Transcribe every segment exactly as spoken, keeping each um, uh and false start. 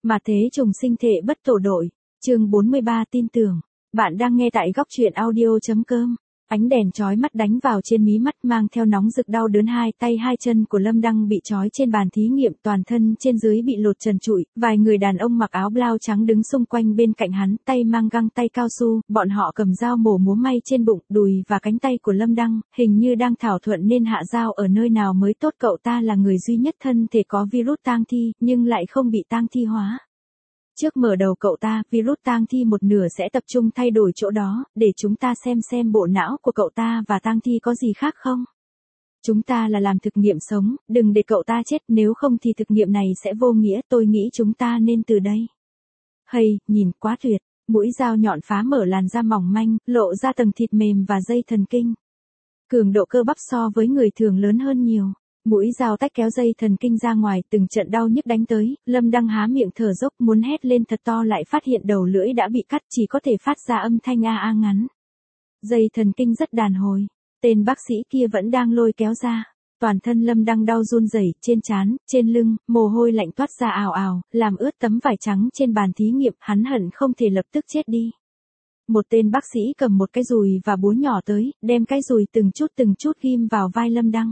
Mà thế trùng sinh thệ bất tổ đội, chương bốn mươi ba tin tưởng. Bạn đang nghe tại góc truyện audio.com. Ánh đèn chói mắt đánh vào trên mí mắt mang theo nóng rực đau đớn, hai tay hai chân của Lâm Đăng bị trói trên bàn thí nghiệm, toàn thân trên dưới bị lột trần trụi, vài người đàn ông mặc áo blau trắng đứng xung quanh bên cạnh hắn, tay mang găng tay cao su, bọn họ cầm dao mổ múa may trên bụng, đùi và cánh tay của Lâm Đăng, hình như đang thảo thuận nên hạ dao ở nơi nào mới tốt. Cậu ta là người duy nhất thân thể có virus tang thi, nhưng lại không bị tang thi hóa. Trước mở đầu cậu ta, virus tang thi một nửa sẽ tập trung thay đổi chỗ đó, để chúng ta xem xem bộ não của cậu ta và tang thi có gì khác không. Chúng ta là làm thực nghiệm sống, đừng để cậu ta chết, nếu không thì thực nghiệm này sẽ vô nghĩa. Tôi nghĩ chúng ta nên từ đây. Hay, nhìn quá tuyệt, mũi dao nhọn phá mở làn da mỏng manh, lộ ra tầng thịt mềm và dây thần kinh. Cường độ cơ bắp so với người thường lớn hơn nhiều. Mũi dao tách kéo dây thần kinh ra ngoài, từng trận đau nhức đánh tới, Lâm Đăng há miệng thở dốc muốn hét lên thật to, lại phát hiện đầu lưỡi đã bị cắt, chỉ có thể phát ra âm thanh a a ngắn. Dây thần kinh rất đàn hồi, tên bác sĩ kia vẫn đang lôi kéo ra. Toàn thân Lâm Đăng đau run rẩy, trên trán, trên lưng, mồ hôi lạnh toát ra ào ào, làm ướt tấm vải trắng trên bàn thí nghiệm, hắn hận không thể lập tức chết đi. Một tên bác sĩ cầm một cái dùi và búa nhỏ tới, đem cái dùi từng chút từng chút ghim vào vai Lâm Đăng.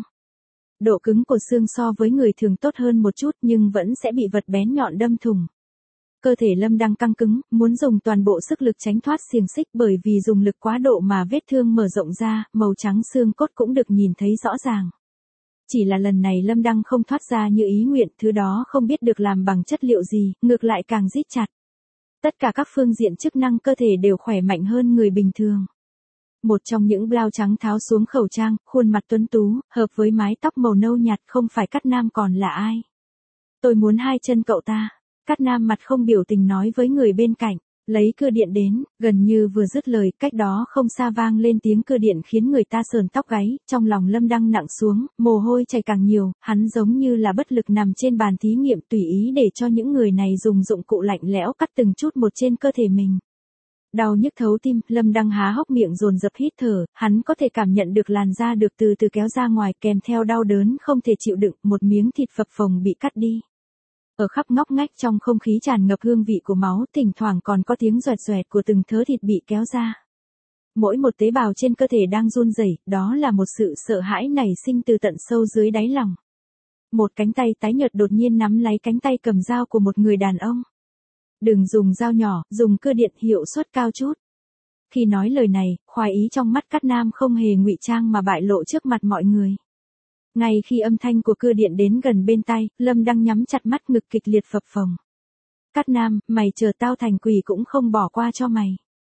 Độ cứng của xương so với người thường tốt hơn một chút, nhưng vẫn sẽ bị vật bén nhọn đâm thủng. Cơ thể Lâm Đăng căng cứng, muốn dùng toàn bộ sức lực tránh thoát xiềng xích, bởi vì dùng lực quá độ mà vết thương mở rộng ra, màu trắng xương cốt cũng được nhìn thấy rõ ràng. Chỉ là lần này Lâm Đăng không thoát ra như ý nguyện, thứ đó không biết được làm bằng chất liệu gì, ngược lại càng rít chặt. Tất cả các phương diện chức năng cơ thể đều khỏe mạnh hơn người bình thường. Một trong những blau trắng tháo xuống khẩu trang, khuôn mặt tuấn tú, hợp với mái tóc màu nâu nhạt, không phải Cát Nam còn là ai. Tôi muốn hai chân cậu ta. Cát Nam mặt không biểu tình nói với người bên cạnh, lấy cưa điện đến. Gần như vừa dứt lời, cách đó không xa vang lên tiếng cưa điện khiến người ta sờn tóc gáy, trong lòng Lâm Đăng nặng xuống, mồ hôi chảy càng nhiều, hắn giống như là bất lực nằm trên bàn thí nghiệm, tùy ý để cho những người này dùng dụng cụ lạnh lẽo cắt từng chút một trên cơ thể mình. Đau nhức thấu tim, Lâm Đăng há hốc miệng dồn dập hít thở, hắn có thể cảm nhận được làn da được từ từ kéo ra ngoài, kèm theo đau đớn không thể chịu đựng, một miếng thịt phập phồng bị cắt đi. Ở khắp ngóc ngách trong không khí tràn ngập hương vị của máu, thỉnh thoảng còn có tiếng xoẹt xoẹt của từng thớ thịt bị kéo ra. Mỗi một tế bào trên cơ thể đang run rẩy, đó là một sự sợ hãi nảy sinh từ tận sâu dưới đáy lòng. Một cánh tay tái nhợt đột nhiên nắm lấy cánh tay cầm dao của một người đàn ông. Đừng dùng dao nhỏ, dùng cưa điện, hiệu suất cao chút. Khi nói lời này, khoái ý trong mắt Cát Nam không hề ngụy trang mà bại lộ trước mặt mọi người. Ngay khi âm thanh của cưa điện đến gần bên tai, Lâm Đăng nhắm chặt mắt, ngực kịch liệt phập phồng. Cát Nam, mày chờ tao thành quỷ cũng không bỏ qua cho mày.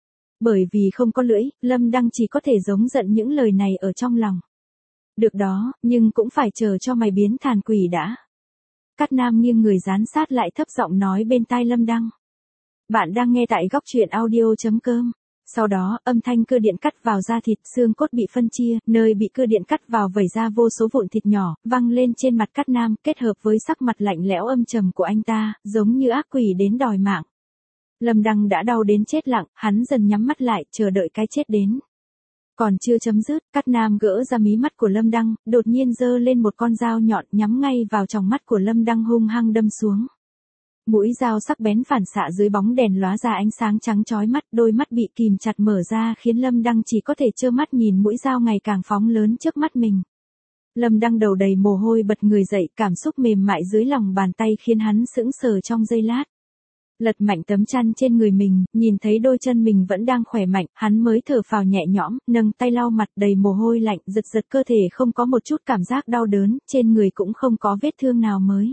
Bởi vì không có lưỡi, Lâm Đăng chỉ có thể giống giận những lời này ở trong lòng. Được đó, nhưng cũng phải chờ cho mày biến thành quỷ đã. Cát Nam nghiêng người dán sát lại, thấp giọng nói bên tai Lâm Đăng. Bạn đang nghe tại góc truyện audio.com. Sau đó, âm thanh cưa điện cắt vào da thịt, xương cốt bị phân chia, nơi bị cưa điện cắt vào vẩy ra vô số vụn thịt nhỏ, văng lên trên mặt Cát Nam, kết hợp với sắc mặt lạnh lẽo âm trầm của anh ta, giống như ác quỷ đến đòi mạng. Lâm Đăng đã đau đến chết lặng, hắn dần nhắm mắt lại, chờ đợi cái chết đến. Còn chưa chấm dứt, Cát Nam gỡ ra mí mắt của Lâm Đăng, đột nhiên giơ lên một con dao nhọn nhắm ngay vào tròng mắt của Lâm Đăng, hung hăng đâm xuống. Mũi dao sắc bén phản xạ dưới bóng đèn lóa ra ánh sáng trắng chói mắt, đôi mắt bị kìm chặt mở ra khiến Lâm Đăng chỉ có thể trơ mắt nhìn mũi dao ngày càng phóng lớn trước mắt mình. Lâm Đăng đầu đầy mồ hôi bật người dậy, cảm xúc mềm mại dưới lòng bàn tay khiến hắn sững sờ trong giây lát. Lật mạnh tấm chăn trên người mình, nhìn thấy đôi chân mình vẫn đang khỏe mạnh, hắn mới thở phào nhẹ nhõm, nâng tay lau mặt đầy mồ hôi lạnh, giật giật cơ thể không có một chút cảm giác đau đớn, trên người cũng không có vết thương nào mới.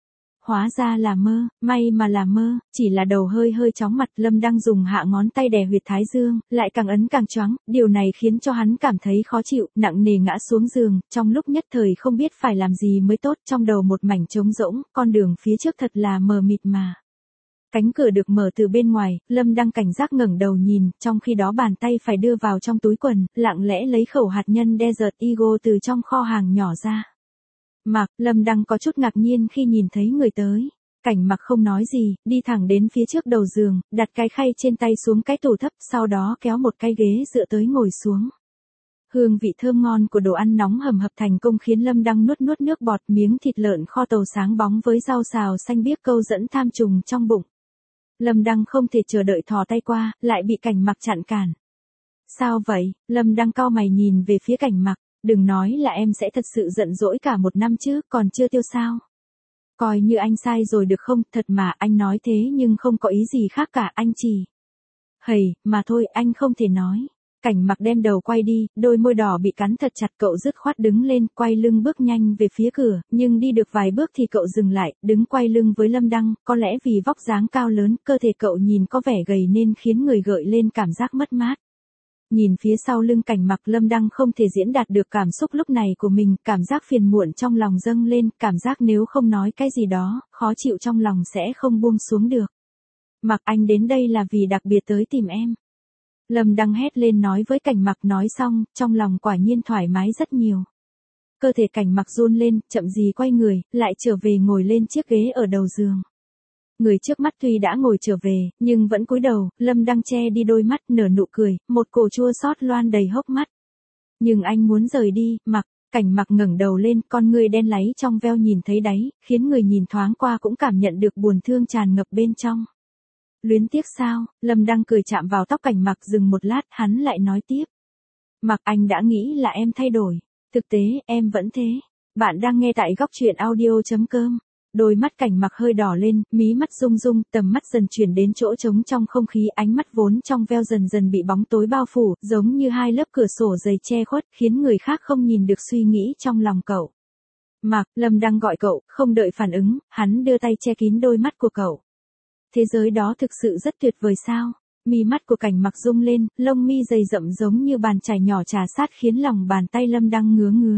Hóa ra là mơ, may mà là mơ, chỉ là đầu hơi hơi chóng mặt. Lâm Đăng dùng hạ ngón tay đè huyệt thái dương, lại càng ấn càng choáng, điều này khiến cho hắn cảm thấy khó chịu, nặng nề ngã xuống giường, trong lúc nhất thời không biết phải làm gì mới tốt, trong đầu một mảnh trống rỗng, con đường phía trước thật là mờ mịt mà. Cánh cửa được mở từ bên ngoài, Lâm Đăng cảnh giác ngẩng đầu nhìn, trong khi đó bàn tay phải đưa vào trong túi quần, lặng lẽ lấy khẩu hạt nhân Desert Eagle từ trong kho hàng nhỏ ra. Mặc, Lâm Đăng có chút ngạc nhiên khi nhìn thấy người tới. Cảnh Mặc không nói gì, đi thẳng đến phía trước đầu giường, đặt cái khay trên tay xuống cái tủ thấp, sau đó kéo một cái ghế dựa tới ngồi xuống. Hương vị thơm ngon của đồ ăn nóng hầm hập thành công khiến Lâm Đăng nuốt nuốt nước bọt, miếng thịt lợn kho tàu sáng bóng với rau xào xanh biếc câu dẫn tham trùng trong bụng. Lâm Đăng không thể chờ đợi thò tay qua, lại bị Cảnh Mặc chặn cản. Sao vậy? Lâm Đăng cau mày nhìn về phía Cảnh Mặc, đừng nói là em sẽ thật sự giận dỗi cả một năm chứ, còn chưa tiêu sao? Coi như anh sai rồi được không, thật mà anh nói thế nhưng không có ý gì khác cả, anh chỉ... Hầy, mà thôi, anh không thể nói. Cảnh Mặc đem đầu quay đi, đôi môi đỏ bị cắn thật chặt, cậu dứt khoát đứng lên, quay lưng bước nhanh về phía cửa, nhưng đi được vài bước thì cậu dừng lại, đứng quay lưng với Lâm Đăng, có lẽ vì vóc dáng cao lớn, cơ thể cậu nhìn có vẻ gầy nên khiến người gợi lên cảm giác mất mát. Nhìn phía sau lưng Cảnh Mặc, Lâm Đăng không thể diễn đạt được cảm xúc lúc này của mình, cảm giác phiền muộn trong lòng dâng lên, cảm giác nếu không nói cái gì đó, khó chịu trong lòng sẽ không buông xuống được. Mặc, anh đến đây là vì đặc biệt tới tìm em. Lâm Đăng hét lên nói với Cảnh Mặc, nói xong, trong lòng quả nhiên thoải mái rất nhiều. Cơ thể Cảnh Mặc run lên, chậm gì quay người, lại trở về ngồi lên chiếc ghế ở đầu giường. Người trước mắt tuy đã ngồi trở về, nhưng vẫn cúi đầu, Lâm Đăng che đi đôi mắt, nở nụ cười, một cổ chua xót loan đầy hốc mắt. Nhưng anh muốn rời đi, Mặc. Cảnh Mặc ngẩng đầu lên, con ngươi đen láy trong veo nhìn thấy đáy, khiến người nhìn thoáng qua cũng cảm nhận được buồn thương tràn ngập bên trong. Luyến tiếc sao? Lâm Đăng cười chạm vào tóc Cảnh Mặc, dừng một lát, hắn lại nói tiếp. Mặc, anh đã nghĩ là em thay đổi. Thực tế, em vẫn thế. Bạn đang nghe tại góc truyện audio chấm com. Đôi mắt Cảnh Mặc hơi đỏ lên, mí mắt rung rung, tầm mắt dần chuyển đến chỗ trống trong không khí, ánh mắt vốn trong veo dần dần bị bóng tối bao phủ, giống như hai lớp cửa sổ dày che khuất, khiến người khác không nhìn được suy nghĩ trong lòng cậu. Mặc, Lâm Đăng gọi cậu, không đợi phản ứng, hắn đưa tay che kín đôi mắt của cậu. Thế giới đó thực sự rất tuyệt vời sao? Mi mắt của Cảnh Mặc rung lên, lông mi dày rậm giống như bàn chải nhỏ trà sát khiến lòng bàn tay Lâm Đăng ngứa ngứa.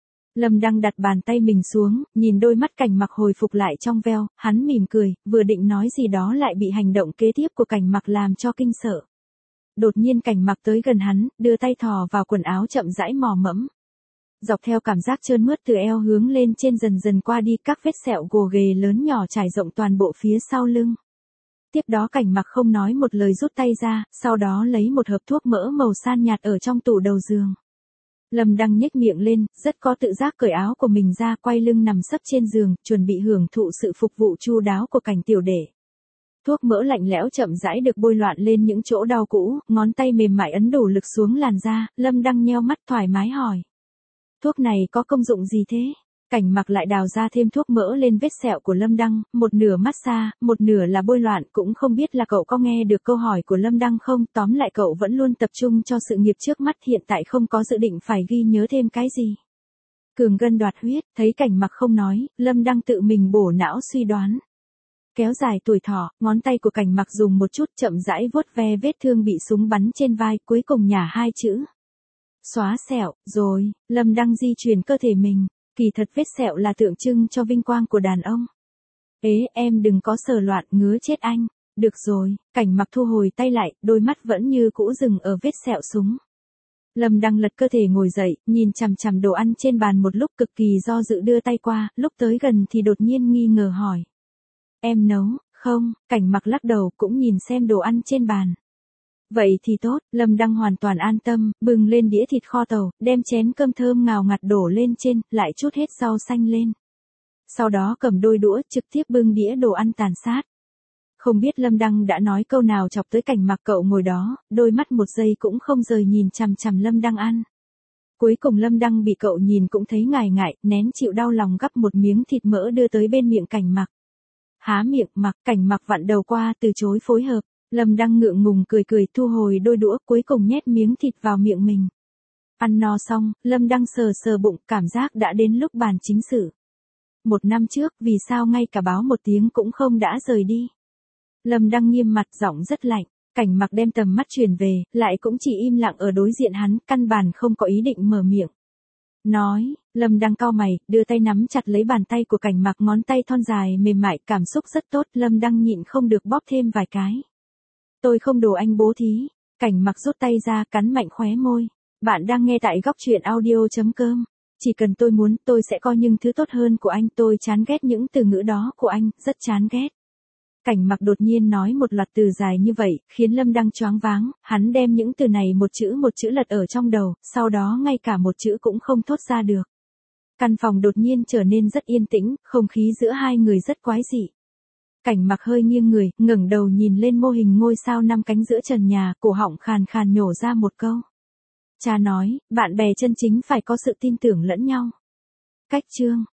Lâm Đăng đặt bàn tay mình xuống, nhìn đôi mắt Cảnh Mặc hồi phục lại trong veo, hắn mỉm cười, vừa định nói gì đó lại bị hành động kế tiếp của Cảnh Mặc làm cho kinh sợ. Đột nhiên Cảnh Mặc tới gần hắn, đưa tay thò vào quần áo chậm rãi mò mẫm. Dọc theo cảm giác trơn mướt từ eo hướng lên trên dần dần qua đi, các vết sẹo gồ ghề lớn nhỏ trải rộng toàn bộ phía sau lưng. Tiếp đó Cảnh Mặc không nói một lời rút tay ra, sau đó lấy một hộp thuốc mỡ màu san nhạt ở trong tủ đầu giường. Lâm Đăng nhếch miệng lên, rất có tự giác cởi áo của mình ra, quay lưng nằm sấp trên giường, chuẩn bị hưởng thụ sự phục vụ chu đáo của Cảnh tiểu đệ. Thuốc mỡ lạnh lẽo chậm rãi được bôi loạn lên những chỗ đau cũ, ngón tay mềm mại ấn đủ lực xuống làn da, Lâm Đăng nheo mắt thoải mái hỏi. Thuốc này có công dụng gì thế? Cảnh Mặc lại đào ra thêm thuốc mỡ lên vết sẹo của Lâm Đăng, một nửa massage, một nửa là bôi loạn, cũng không biết là cậu có nghe được câu hỏi của Lâm Đăng không, tóm lại cậu vẫn luôn tập trung cho sự nghiệp trước mắt, hiện tại không có dự định phải ghi nhớ thêm cái gì. Cường gân đoạt huyết, thấy Cảnh Mặc không nói, Lâm Đăng tự mình bổ não suy đoán. Kéo dài tuổi thọ, ngón tay của Cảnh Mặc dùng một chút chậm rãi vuốt ve vết thương bị súng bắn trên vai, cuối cùng nhả hai chữ. Xóa sẹo, rồi, Lâm Đăng di chuyển cơ thể mình. Kỳ thật vết sẹo là tượng trưng cho vinh quang của đàn ông. Ế, em đừng có sờ loạn, ngứa chết anh. Được rồi, Cảnh Mặc thu hồi tay lại, đôi mắt vẫn như cũ dừng ở vết sẹo súng. Lâm Đăng lật cơ thể ngồi dậy, nhìn chằm chằm đồ ăn trên bàn một lúc, cực kỳ do dự đưa tay qua, lúc tới gần thì đột nhiên nghi ngờ hỏi. Em nấu, không? Cảnh Mặc lắc đầu, cũng nhìn xem đồ ăn trên bàn. Vậy thì tốt, Lâm Đăng hoàn toàn an tâm, bừng lên đĩa thịt kho tàu, đem chén cơm thơm ngào ngạt đổ lên trên, lại chút hết rau xanh lên. Sau đó cầm đôi đũa, trực tiếp bưng đĩa đồ ăn tàn sát. Không biết Lâm Đăng đã nói câu nào chọc tới Cảnh Mặc, cậu ngồi đó, đôi mắt một giây cũng không rời nhìn chằm chằm Lâm Đăng ăn. Cuối cùng Lâm Đăng bị cậu nhìn cũng thấy ngại ngại, nén chịu đau lòng gắp một miếng thịt mỡ đưa tới bên miệng Cảnh Mặc. Há miệng, Mặc, Cảnh Mặc vặn đầu qua từ chối phối hợp. Lâm Đăng ngượng ngùng cười cười thu hồi đôi đũa, cuối cùng nhét miếng thịt vào miệng mình. Ăn no xong, Lâm Đăng sờ sờ bụng, cảm giác đã đến lúc bàn chính sự. Một năm trước, vì sao ngay cả báo một tiếng cũng không đã rời đi? Lâm Đăng nghiêm mặt, giọng rất lạnh. Cảnh Mặc đem tầm mắt chuyển về, lại cũng chỉ im lặng ở đối diện hắn, căn bản không có ý định mở miệng. Nói, Lâm Đăng cau mày, đưa tay nắm chặt lấy bàn tay của Cảnh Mặc, ngón tay thon dài mềm mại, cảm xúc rất tốt, Lâm Đăng nhịn không được bóp thêm vài cái. Tôi không đồ anh bố thí. Cảnh Mặc rút tay ra, cắn mạnh khóe môi. Bạn đang nghe tại góc truyện audio chấm com. Chỉ cần tôi muốn, tôi sẽ có những thứ tốt hơn của anh, tôi chán ghét những từ ngữ đó của anh, rất chán ghét. Cảnh Mặc đột nhiên nói một loạt từ dài như vậy, khiến Lâm Đăng choáng váng, hắn đem những từ này một chữ một chữ lật ở trong đầu, sau đó ngay cả một chữ cũng không thốt ra được. Căn phòng đột nhiên trở nên rất yên tĩnh, không khí giữa hai người rất quái dị. Cảnh Mặc hơi nghiêng người, ngẩng đầu nhìn lên mô hình ngôi sao năm cánh giữa trần nhà, cổ họng khàn khàn nhổ ra một câu. Cha nói, bạn bè chân chính phải có sự tin tưởng lẫn nhau. Cách chương